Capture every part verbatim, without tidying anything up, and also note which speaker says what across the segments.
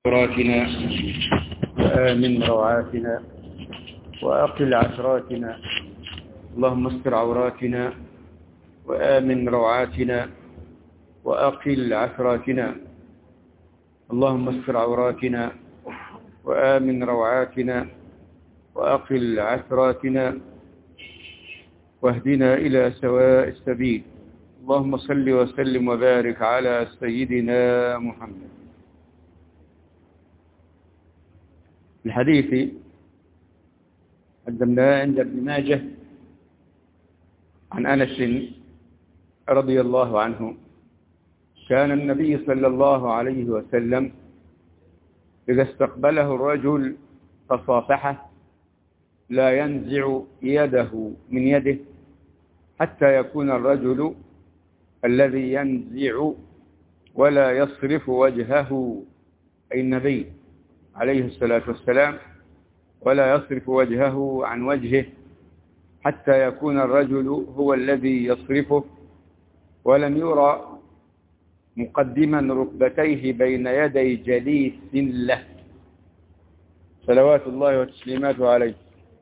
Speaker 1: عوراتنا وآمن روعاتنا وأقل عثراتنا. اللهم استر عوراتنا وآمن روعاتنا وأقل عثراتنا. اللهم استر عوراتنا وآمن روعاتنا وأقل عثراتنا واهدنا إلى سواء السبيل. اللهم صل وسلم وبارك على سيدنا محمد. الحديث قدمناه عند ابن ماجه عن أنس رضي الله عنه: كان النبي صلى الله عليه وسلم إذا استقبله الرجل فصافحه لا ينزع يده من يده حتى يكون الرجل الذي ينزع ولا يصرف وجهه، أي النبي عليه الصلاة والسلام، ولا يصرف وجهه عن وجهه حتى يكون الرجل هو الذي يصرفه، ولم يرى مقدما ركبتيه بين يدي جليس له صلوات الله وتسليماته عليه.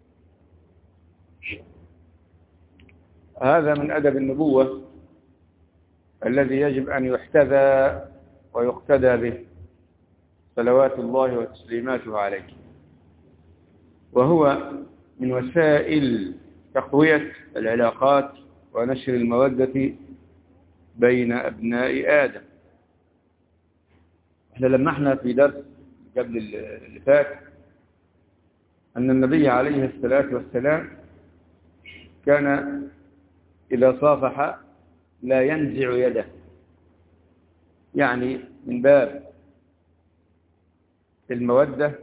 Speaker 1: هذا من أدب النبوة الذي يجب أن يحتذى ويقتدى به صلوات الله وتسليماته عليه، وهو من وسائل تقوية العلاقات ونشر المودة بين أبناء آدم. احنا لمحنا في درس قبل اللي فات أن النبي عليه الصلاة والسلام كان إذا صافح لا ينزع يده، يعني من باب المودة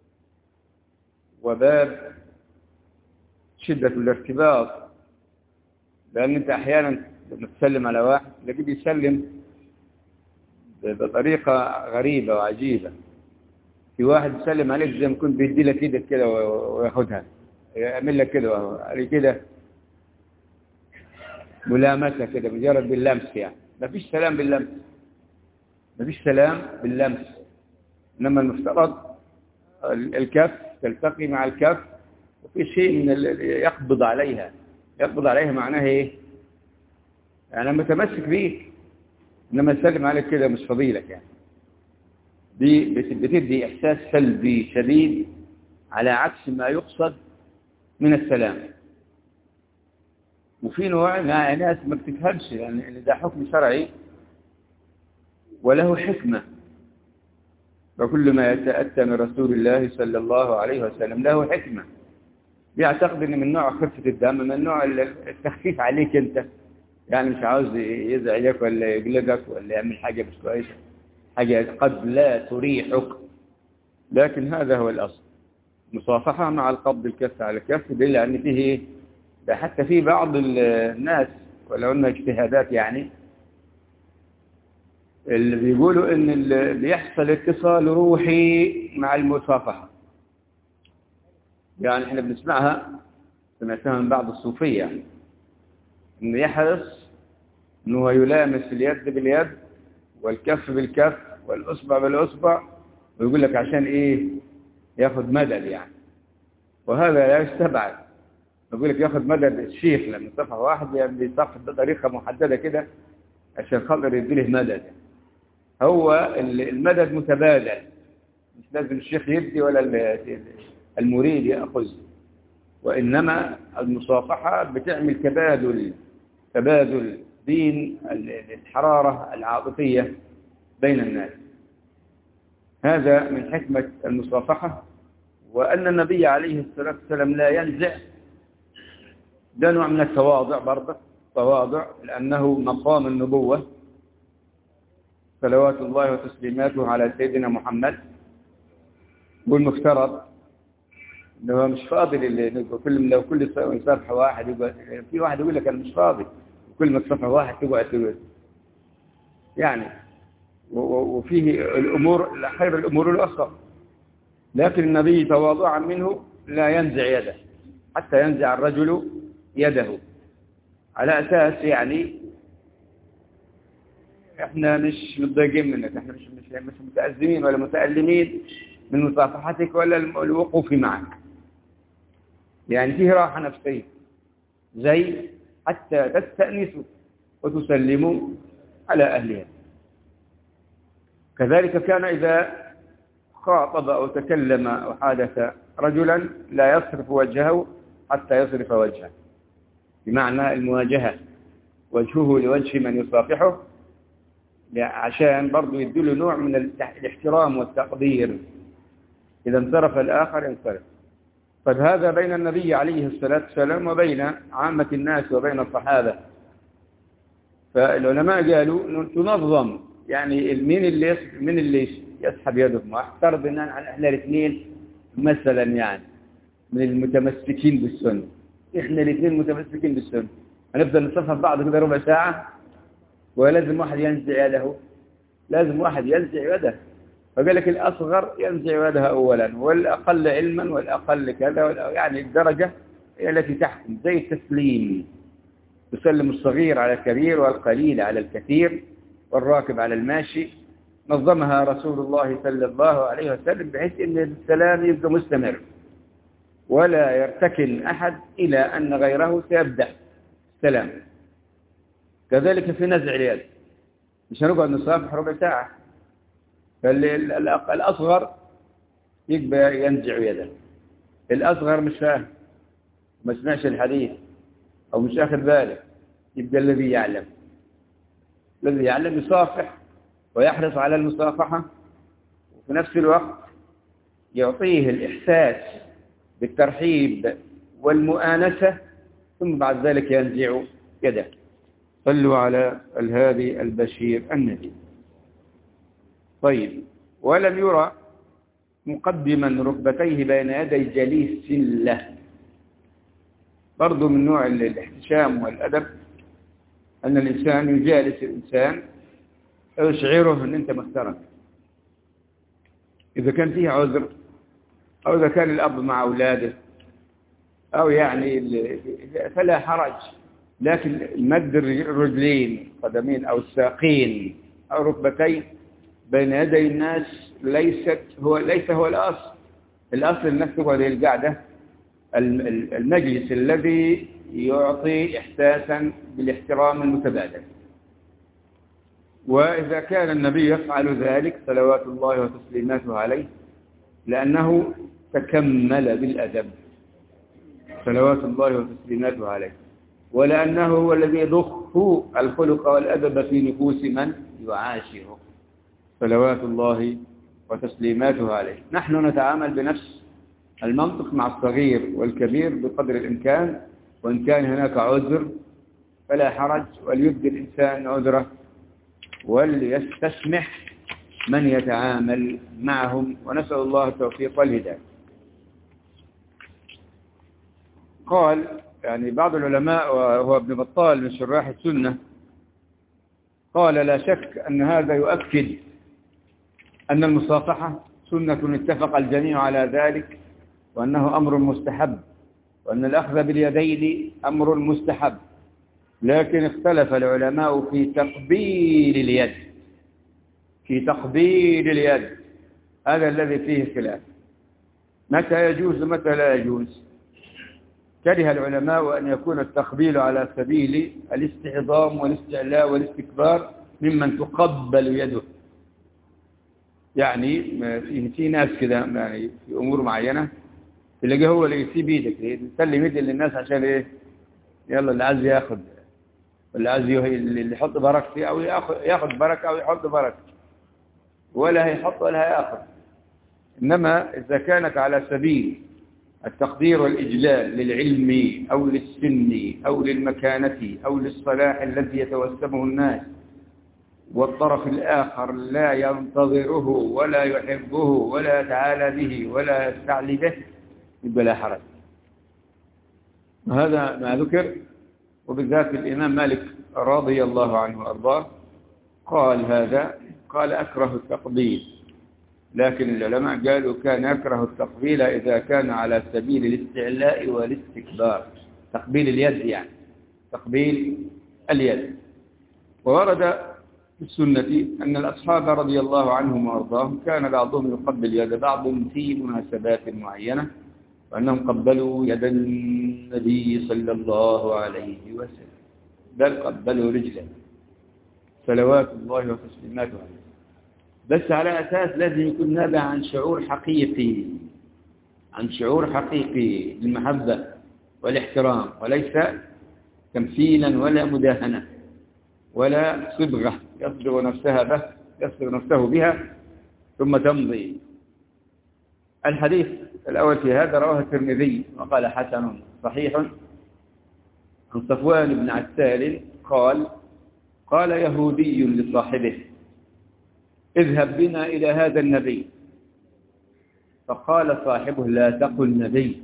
Speaker 1: وباب شدة الارتباط، لأن أنت أحيانا لما تسلم على واحد تلاقيه بيسلم بطريقة غريبة وعجيبة. في واحد يسلم عليك زي ما كنت بيدي لك ايدك كده وياخدها، يعمل لك كده كده ملامسة كده مجرد باللمس، يعني ما فيش سلام باللمس، ما فيش سلام باللمس. إنما المفترض الكف تلتقي مع الكف وفي شيء من يقبض عليها. يقبض عليها معناها ايه؟ يعني متمسك بيك، انما يسلم عليك كده مش فضيلك، يعني دي بتدي احساس سلبي شديد على عكس ما يقصد من السلام. وفي نوع ناس ما بتفهمش، يعني ده حكم شرعي وله حكمة، وكل ما يتأتى من رسول الله صلى الله عليه وسلم له حكمة. بيعتقد ان من نوع خفة الدم، من نوع التخفيف عليك انت، يعني مش عاوز يزعجك ولا يقلقك ولا يعمل حاجة مش كويسة، حاجة قد لا تريحك، لكن هذا هو الأصل. مصافحة مع القبض الكف على الكف، دل أن فيه ايه؟ ده حتى في بعض الناس ولو انها اجتهادات، يعني اللي بيقولوا ان اللي يحصل اتصال روحي مع المصافحة. يعني احنا بنسمعها، سمعتها من بعض الصوفية، يعني انه يحرص انه يلامس اليد باليد والكف بالكف والاصبع بالاصبع، ويقول لك عشان ايه؟ ياخد مدد يعني. وهذا لا يستبعد. يقول لك ياخد مدد الشيخ لما يصافح واحد بيصافح بطريقة محددة كده عشان خاطر يديله مدد. هو المدد متبادل، مش لازم الشيخ يدي ولا المريد يأخذ، وإنما المصافحة بتعمل تبادل تبادل بين الحرارة العاطفية بين الناس. هذا من حكمة المصافحة. وأن النبي عليه الصلاة والسلام لا ينزع، ده نوع من التواضع برضه، تواضع، لأنه مقام النبوة صلوات الله وتسليماته على سيدنا محمد. والمفترض انه مش فاضي، كل لو كل صفحه واحد يبقى في واحد يقول لك انا مش فاضي، وكل ما صفحه واحد تقعد يعني. وفيه الامور خير الامور الاصغر، لكن النبي تواضعا منه لا ينزع يده حتى ينزع الرجل يده، على اساس يعني احنا مش متضايقين منك، احنا مش مش مش متأزمين ولا متألمين من مصافحتك ولا الوقوف معك. يعني فيه راحة نفسية، زي حتى تستأنسوا وتسلموا على أهلها. كذلك كان إذا خاطب أو تكلم أو حادث رجلا لا يصرف وجهه حتى يصرف وجهه، بمعنى المواجهة، وجهه لوجه من يصافحه، عشان برضو يدله نوع من الاحترام والتقدير. إذا انصرف الآخر انصرف. فهذا بين النبي عليه الصلاة والسلام وبين عامة الناس وبين الصحابة. فالعلماء قالوا تنظم، يعني مين اللي مين اللي يسحب يده معه. افترض ان احنا الاثنين مثلا يعني من المتمسكين بالسنة، احنا الاثنين متمسكين بالسنة، هنفضل نصفح بعض كده ربع ساعة ولازم واحد ينزع يده؟ لازم واحد ينزع يده. فقال لك الأصغر ينزع يدها أولا، والأقل علما والأقل كذا، يعني الدرجة هي التي تحكم. زي التسليم، تسلم الصغير على الكبير والقليل على الكثير والراكب على الماشي. نظمها رسول الله صلى الله عليه وسلم بحيث أن السلام يبقى مستمر ولا يرتكن أحد إلى أن غيره سيبدأ السلام. كذلك في نزع اليد، مش هنقعد نصافح ربع ساعة. فالأصغر يبقى ينزع يده. الأصغر مش فاهم، ما سمعش الحديث أو مش أخذ باله، يبقى الذي يعلم الذي يعلم يصافح ويحرص على المصافحة، وفي نفس الوقت يعطيه الإحساس بالترحيب والمؤانسة، ثم بعد ذلك ينزع يده. صلوا على الهادي البشير النبي. طيب، ولم يرى مقدما ركبتيه بين يدي جليس له. برضو من نوع الاحتشام والأدب أن الإنسان يجالس الإنسان ويشعره أن أنت محترم. إذا كان فيه عذر، أو إذا كان الأب مع أولاده، أو يعني فلا حرج. لكن مد الرجلين قدمين أو الساقين أو ركبتين بين يدي الناس ليست هو ليس هو الأصل. الأصل أن نكتب هذه القعدة المجلس الذي يعطي إحساسا بالاحترام المتبادل. وإذا كان النبي يفعل ذلك صلوات الله وتسليماته عليه لأنه تكمل بالأدب صلوات الله وتسليماته عليه، ولأنه هو الذي يضخ الخلق والأدب في نفوس من يعاشره صلوات الله وتسليماته عليه. نحن نتعامل بنفس المنطق مع الصغير والكبير بقدر الإمكان، وإن كان هناك عذر فلا حرج، وليبدي الإنسان عذره وليستسمح من يتعامل معهم، ونسأل الله التوفيق والهداية. قال يعني بعض العلماء وهو ابن بطال من شراح السنة قال لا شك أن هذا يؤكد أن المصافحة سنة اتفق الجميع على ذلك، وأنه أمر مستحب، وأن الأخذ باليدين أمر مستحب. لكن اختلف العلماء في تقبيل اليد في تقبيل اليد هذا الذي فيه خلاف، متى يجوز ومتى لا يجوز. كره العلماء أن يكون التقبيل على سبيل الاستعظام والاستعلاء والاستكبار ممن تقبل يده. يعني في في ناس كده يعني في أمور معينة تلاقيه هو اللي يسيب ايدك يسلم يد للناس عشان ايه؟ يلا اللي عايز ياخد، اللي عايز اللي يحط بركة او ياخد ياخد بركة او يحط بركة، ولا هيحط ولا هياخد. انما اذا كانت على سبيل التقدير والإجلال للعلم أو للسن أو للمكانة أو للصلاح الذي يتوسمه الناس، والطرف الآخر لا ينتظره ولا يحبه ولا يتعالى به ولا يستعلي به، يبقى لا حرج. وهذا ما ذكر، وبالذات الإمام مالك رضي الله عنه وأرضاه قال هذا، قال أكره التقبيل. لكن العلماء قالوا كان يكره التقبيل إذا كان على سبيل الاستعلاء والاستكبار، تقبيل اليد يعني تقبيل اليد. وورد في السنة أن الأصحاب رضي الله عنهم وأرضاهم كان بعضهم يقبل يد بعض في مناسبات معينة، وأنهم قبلوا يد النبي صلى الله عليه وسلم، بل قبلوا رجله صلوات الله وتسليماته عليه، بس على أساس لازم يكون نابع عن شعور حقيقي، عن شعور حقيقي للمحبة والاحترام، وليس تمثيلا ولا مداهنة ولا صبغة يصبغ نفسها به يصبغ نفسه بها ثم تمضي. الحديث الأول في هذا رواه الترمذي وقال حسن صحيح عن صفوان بن عسال قال قال يهودي لصاحبه اذهب بنا إلى هذا النبي، فقال صاحبه لا تقل نبي،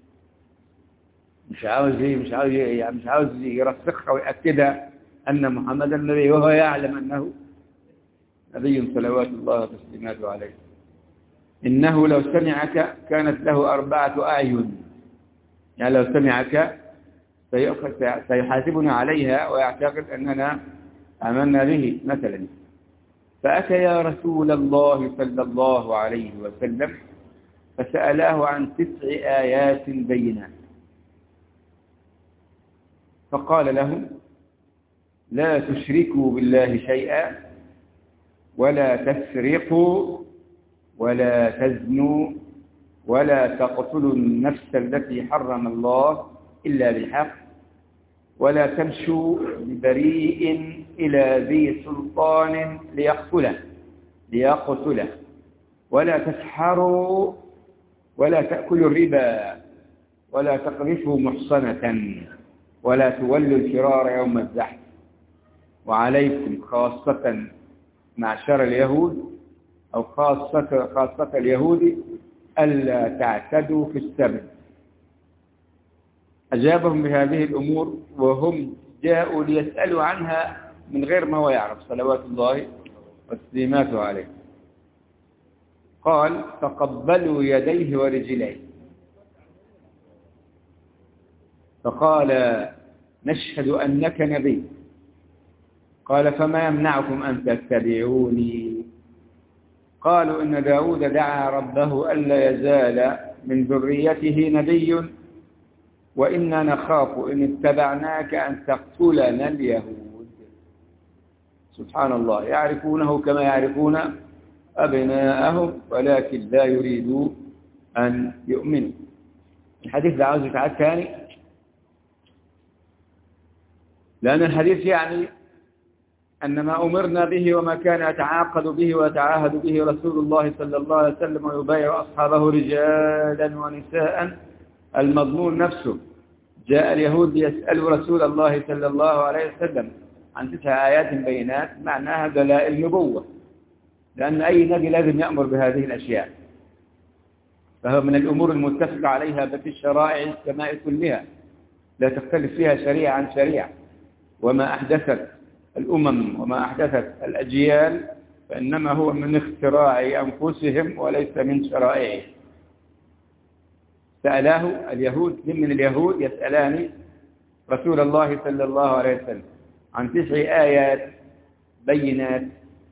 Speaker 1: مش عاوز مش عاوز يعني مش عاوز يرسخها ويأكدها أن محمد النبي، وهو يعلم أنه نبي صلوات الله وتسليماته عليه. إنه لو سمعك كانت له أربعة أعين، يعني لو سمعك سيحاسبنا عليها ويعتقد أننا آمنا به مثلا. فأتى يا رسول الله صلى الله عليه وسلم فسألاه عن تسع آيات بينات، فقال لهم لا تشركوا بالله شيئا ولا تسرقوا ولا تزنوا ولا تقتلوا النفس التي حرم الله إلا بالحق ولا تمشوا ببريء إلى ذي سلطان ليقتله ليقتله ولا تسحروا ولا تأكلوا الربا ولا تقذفوا محصنة ولا تولوا الفرار يوم الزحف. وعليكم خاصة معشر اليهود أو خاصة, خاصة اليهود ألا تعتدوا في السبت. أجابهم بهذه الأمور وهم جاءوا ليسألوا عنها من غير ما هو يعرف صلوات الله وتسليماته عليه. قال فقبلوا يديه ورجليه فقال نشهد أنك نبي. قال فما يمنعكم أن تتبعوني؟ قالوا إن داود دعا ربه ألا يزال من ذريته نبي وإنا نخاف إن اتبعناك أن تقتلنا اليهود. سبحان الله، يعرفونه كما يعرفون أبناءهم ولكن لا يريدوا أن يؤمنوا. الحديث ده عاوز يتعاد ثاني، لأن الحديث يعني أن ما أمرنا به وما كان يتعاقد به ويتعاهد به رسول الله صلى الله عليه وسلم ويبايع أصحابه رجالا ونساء، المضمون نفسه. جاء اليهود يسألوا رسول الله صلى الله عليه وسلم عن تسع آيات بينات معناها دلائل نبوة، لأن أي نبي لازم يأمر بهذه الأشياء، فهو من الأمور المتفق عليها في الشرائع السماء كلها لا تختلف فيها شريعة عن شريعة. وما أحدثت الأمم وما أحدثت الأجيال فإنما هو من اختراع أنفسهم وليس من شرائعهم. سألاه اليهود، من اليهود يسألان رسول الله صلى الله عليه وسلم عن تسع آيات بينات.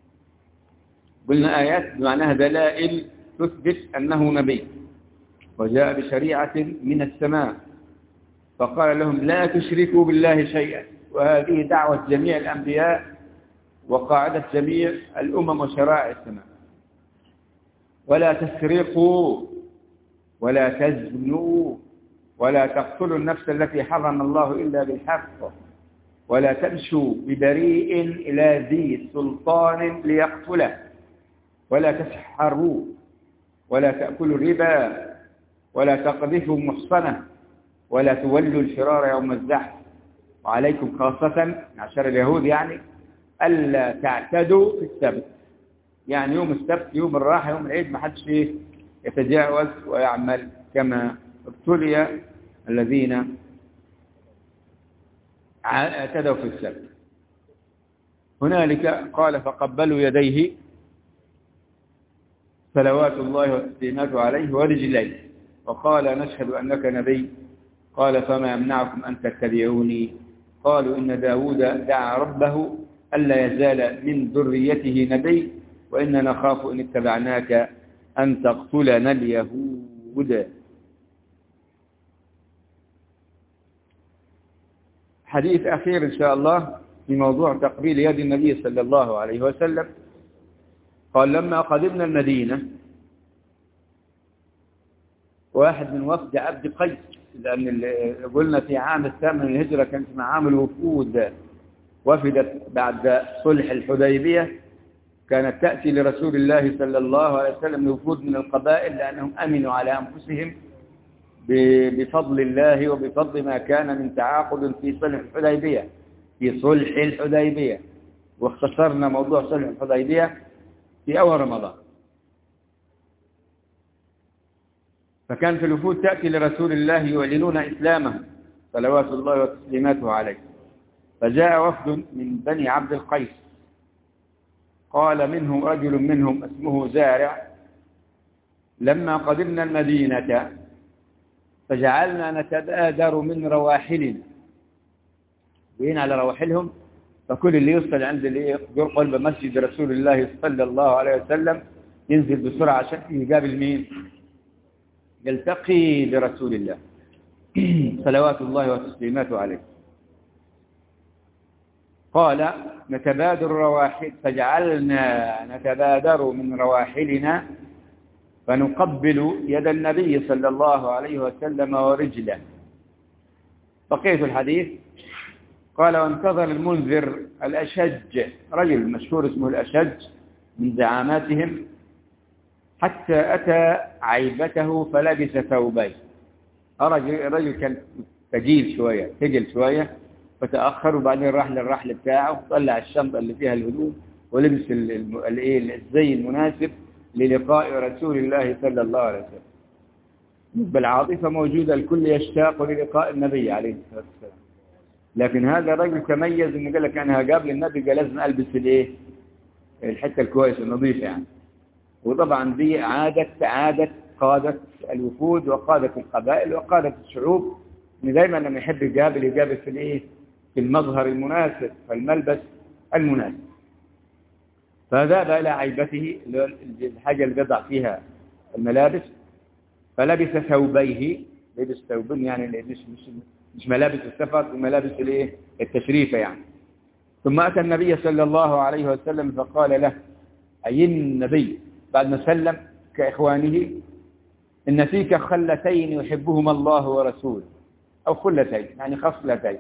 Speaker 1: قلنا آيات بمعناها دلائل تثبت أنه نبي وجاء بشريعة من السماء، فقال لهم لا تشركوا بالله شيئا، وهذه دعوة جميع الأنبياء وقاعدة جميع الأمم وشرائع السماء. ولا تسرقوا ولا تزنوا ولا تقتلوا النفس التي حرم الله إلا بالحق ولا تمشوا ببريء إلى ذي سلطان ليقتله ولا تسحروا ولا تأكلوا الربا ولا تقذفوا محصنة ولا تولوا الفرار يوم الزحف. وعليكم خاصة معشر اليهود يعني ألا تعتدوا في السبت، يعني يوم السبت يوم الراحة يوم العيد ما حدش يتجاوز ويعمل كما ابتلي الذين اعتدوا في السبت. هنالك قال فقبلوا يديه صلوات الله وتسليماته عليه ورجليه وقال نشهد أنك نبي. قال فما يمنعكم أن تتبعوني؟ قالوا إن داود دعا ربه ألا يزال من ذريته نبي وإننا نخاف إن اتبعناك أن تقتلنا اليهود. حديث أخير إن شاء الله في موضوع تقبيل يد النبي صلى الله عليه وسلم. قال لما قدمنا المدينة، واحد من وفد عبد قيس، لأن قلنا في عام الثامن من الهجرة كانت مع عام الوفود، وفدت بعد صلح الحديبية، كانت تأتي لرسول الله صلى الله عليه وسلم وفود من القبائل لأنهم أمنوا على أنفسهم بفضل الله وبفضل ما كان من تعاقد في صلح الحديبية في صلح الحديبية واختصرنا موضوع صلح الحديبية في أول رمضان. فكان في الوفود تأتي لرسول الله يعلنون إسلامه صلوات الله وتسليماته عليه. فجاء وفد من بني عبد القيس، قال منهم رجل منهم اسمه زارع: لما قدمنا المدينة فجعلنا نتبادر من رواحلنا، بين على رواحلهم، فكل اللي يوصل عند اللي يقدر قلب مسجد رسول الله صلى الله عليه وسلم ينزل بسرعة عشان يقابل مين؟ يلتقي برسول الله صلوات الله وتسليماته عليه. قال نتبادر رواحل، فجعلنا نتبادر من رواحلنا فنقبل يد النبي صلى الله عليه وسلم ورجله. بقية الحديث قال وانتظر المنذر الأشج، رجل مشهور اسمه الأشج من زعاماتهم، حتى أتى عيبته فلبس ثوبين. الرجل كان ثقيل شوية ثقل شوية فتأخر، وبعدين راح للرحل بتاعه طلع الشنطة اللي فيها الهدوم ولبس الزي المناسب للقاء رسول الله صلى الله عليه وسلم. بالعاطفة موجودة، الكل يشتاق للقاء النبي عليه الصلاة والسلام، لكن هذا الرجل تميز انه قال لك انا قبل النبي قال لازم البس الايه الحته الكويسه النظيفه يعني. وطبعا دي عاده عاده قاده الوفود وقاده القبائل وقاده الشعوب، ان دايما لما يحب يقابل يقابل في الايه في المظهر المناسب والملبس المناسب. فذهب الى عيبته الحاجه اللي بيضع فيها الملابس، فلبس ثوبيه، لبس ثوبين يعني مش مش مش ملابس السفر وملابس الايه التشريفه يعني. ثم اتى النبي صلى الله عليه وسلم فقال له اي النبي بعد ما سلم كاخوانه: ان فيك خلتين يحبهما الله ورسوله، او خلتين يعني خصلتين،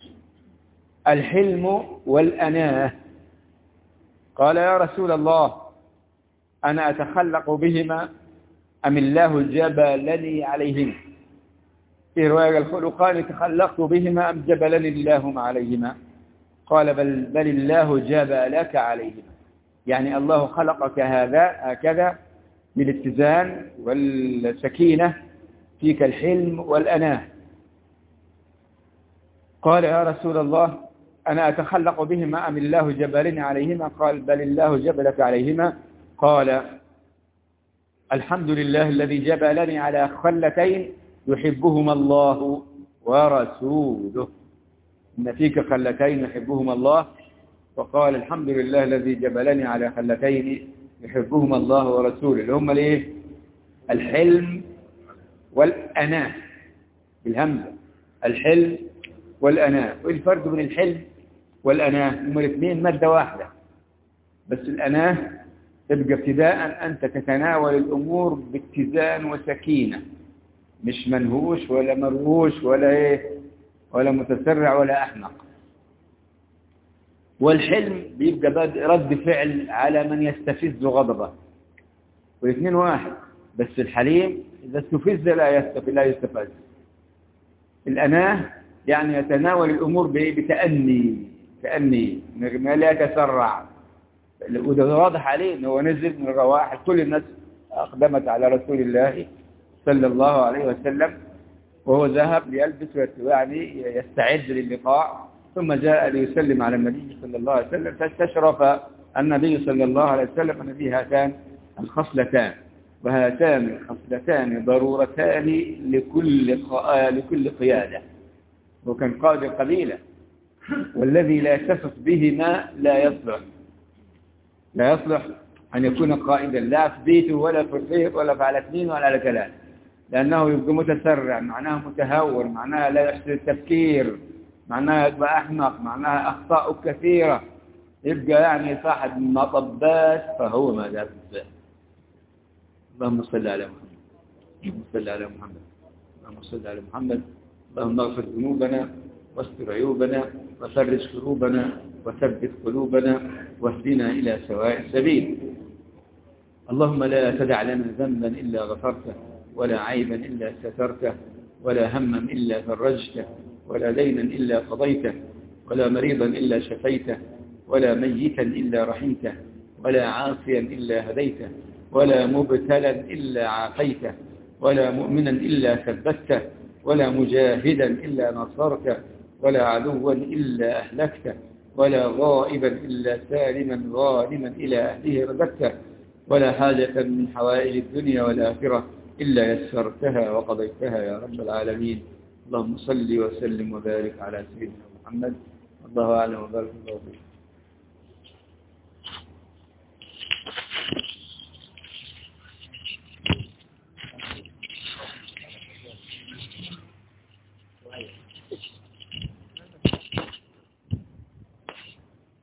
Speaker 1: الحلم والاناه. قال يا رسول الله انا اتخلق بهما ام الله جبلني عليهما؟ في رواية الخلقان تخلقت بهما أم جبلني الله عليهما؟ قال بل, بل الله جبلك عليهما، يعني الله خلقك هذا هكذا بالاتزان والسكينة، فيك الحلم والأناه. قال يا رسول الله أنا أتخلق بهما أم الله جبلني عليهما؟ قال بل الله جبلك عليهما. قال الحمد لله الذي جبلني على خلتين يحبهما الله ورسوله. إن فيك خلتين يحبهما الله، وقال الحمد لله الذي جبلني على خلتين يحبهما الله ورسوله، اللي هم الايه؟ الحلم والأناة بالهمزة، الحلم والأناة. والفرق بين الحلم والأناة هم الاثنين مادة واحدة، بس الأناة تبقى ابتداء أنت تتناول الأمور باتزان وسكينة، مش منهوش ولا مروش ولا ايه ولا متسرع ولا احمق. والحلم بيبقى رد فعل على من يستفز غضبه، والاثنين واحد، بس الحليم اذا استفز لا يستفز لا يستفز. الاناه يعني يتناول الامور بتأني تأني ما لا يتسرع، وده واضح عليه انه نزل من الرواحل، كل الناس اقدمت على رسول الله صلى الله عليه وسلم وهو ذهب ليلبس يعني يستعد للقاء، ثم جاء ليسلم على النبي صلى الله عليه وسلم، فاستشرف النبي صلى الله عليه وسلم أن به هاتان الخصلتان، وهاتان الخصلتان ضرورتان لكل لكل قيادة، وكان قائد القبيلة والذي لا يتصف بهما لا يصلح لا يصلح أن يكون قائدا لا في بيته ولا في البيت ولا في على اثنين ولا على ثلاث، لأنه يبقى متسرع، معناه متهور، معناه لا يحسن التفكير، معناه يبقى أحمق، معناه أخطاء كثيرة، يبقى يعني صاحب مطبات فهو ما ذاك الزاد. اللهم صل على محمد، اللهم صل على محمد، اللهم صل على محمد. اللهم اغفر ذنوبنا واستر عيوبنا وفرج كروبنا وثبت قلوبنا واهدنا إلى سواء السبيل. اللهم لا تدع لنا ذنبا إلا غفرته، ولا عيبا إلا سترته، ولا هما إلا فرجته، ولا دينا إلا قضيته، ولا مريضا إلا شفيته، ولا ميتا إلا رحمته، ولا عاصيا إلا هديته، ولا مبتلا إلا عافيته، ولا مؤمنا إلا ثبته، ولا مجاهدا إلا نصرته، ولا عدوا إلا أهلكته، ولا غائبا إلا سالما غانما إلى أهله رددته، ولا حاجة من حوائج الدنيا والآخرة إلا يسرتها وقضيتها يا رب العالمين. اللهم صل وسلم وبارك على سيدنا محمد. الله أعلم وبارك الله فيك.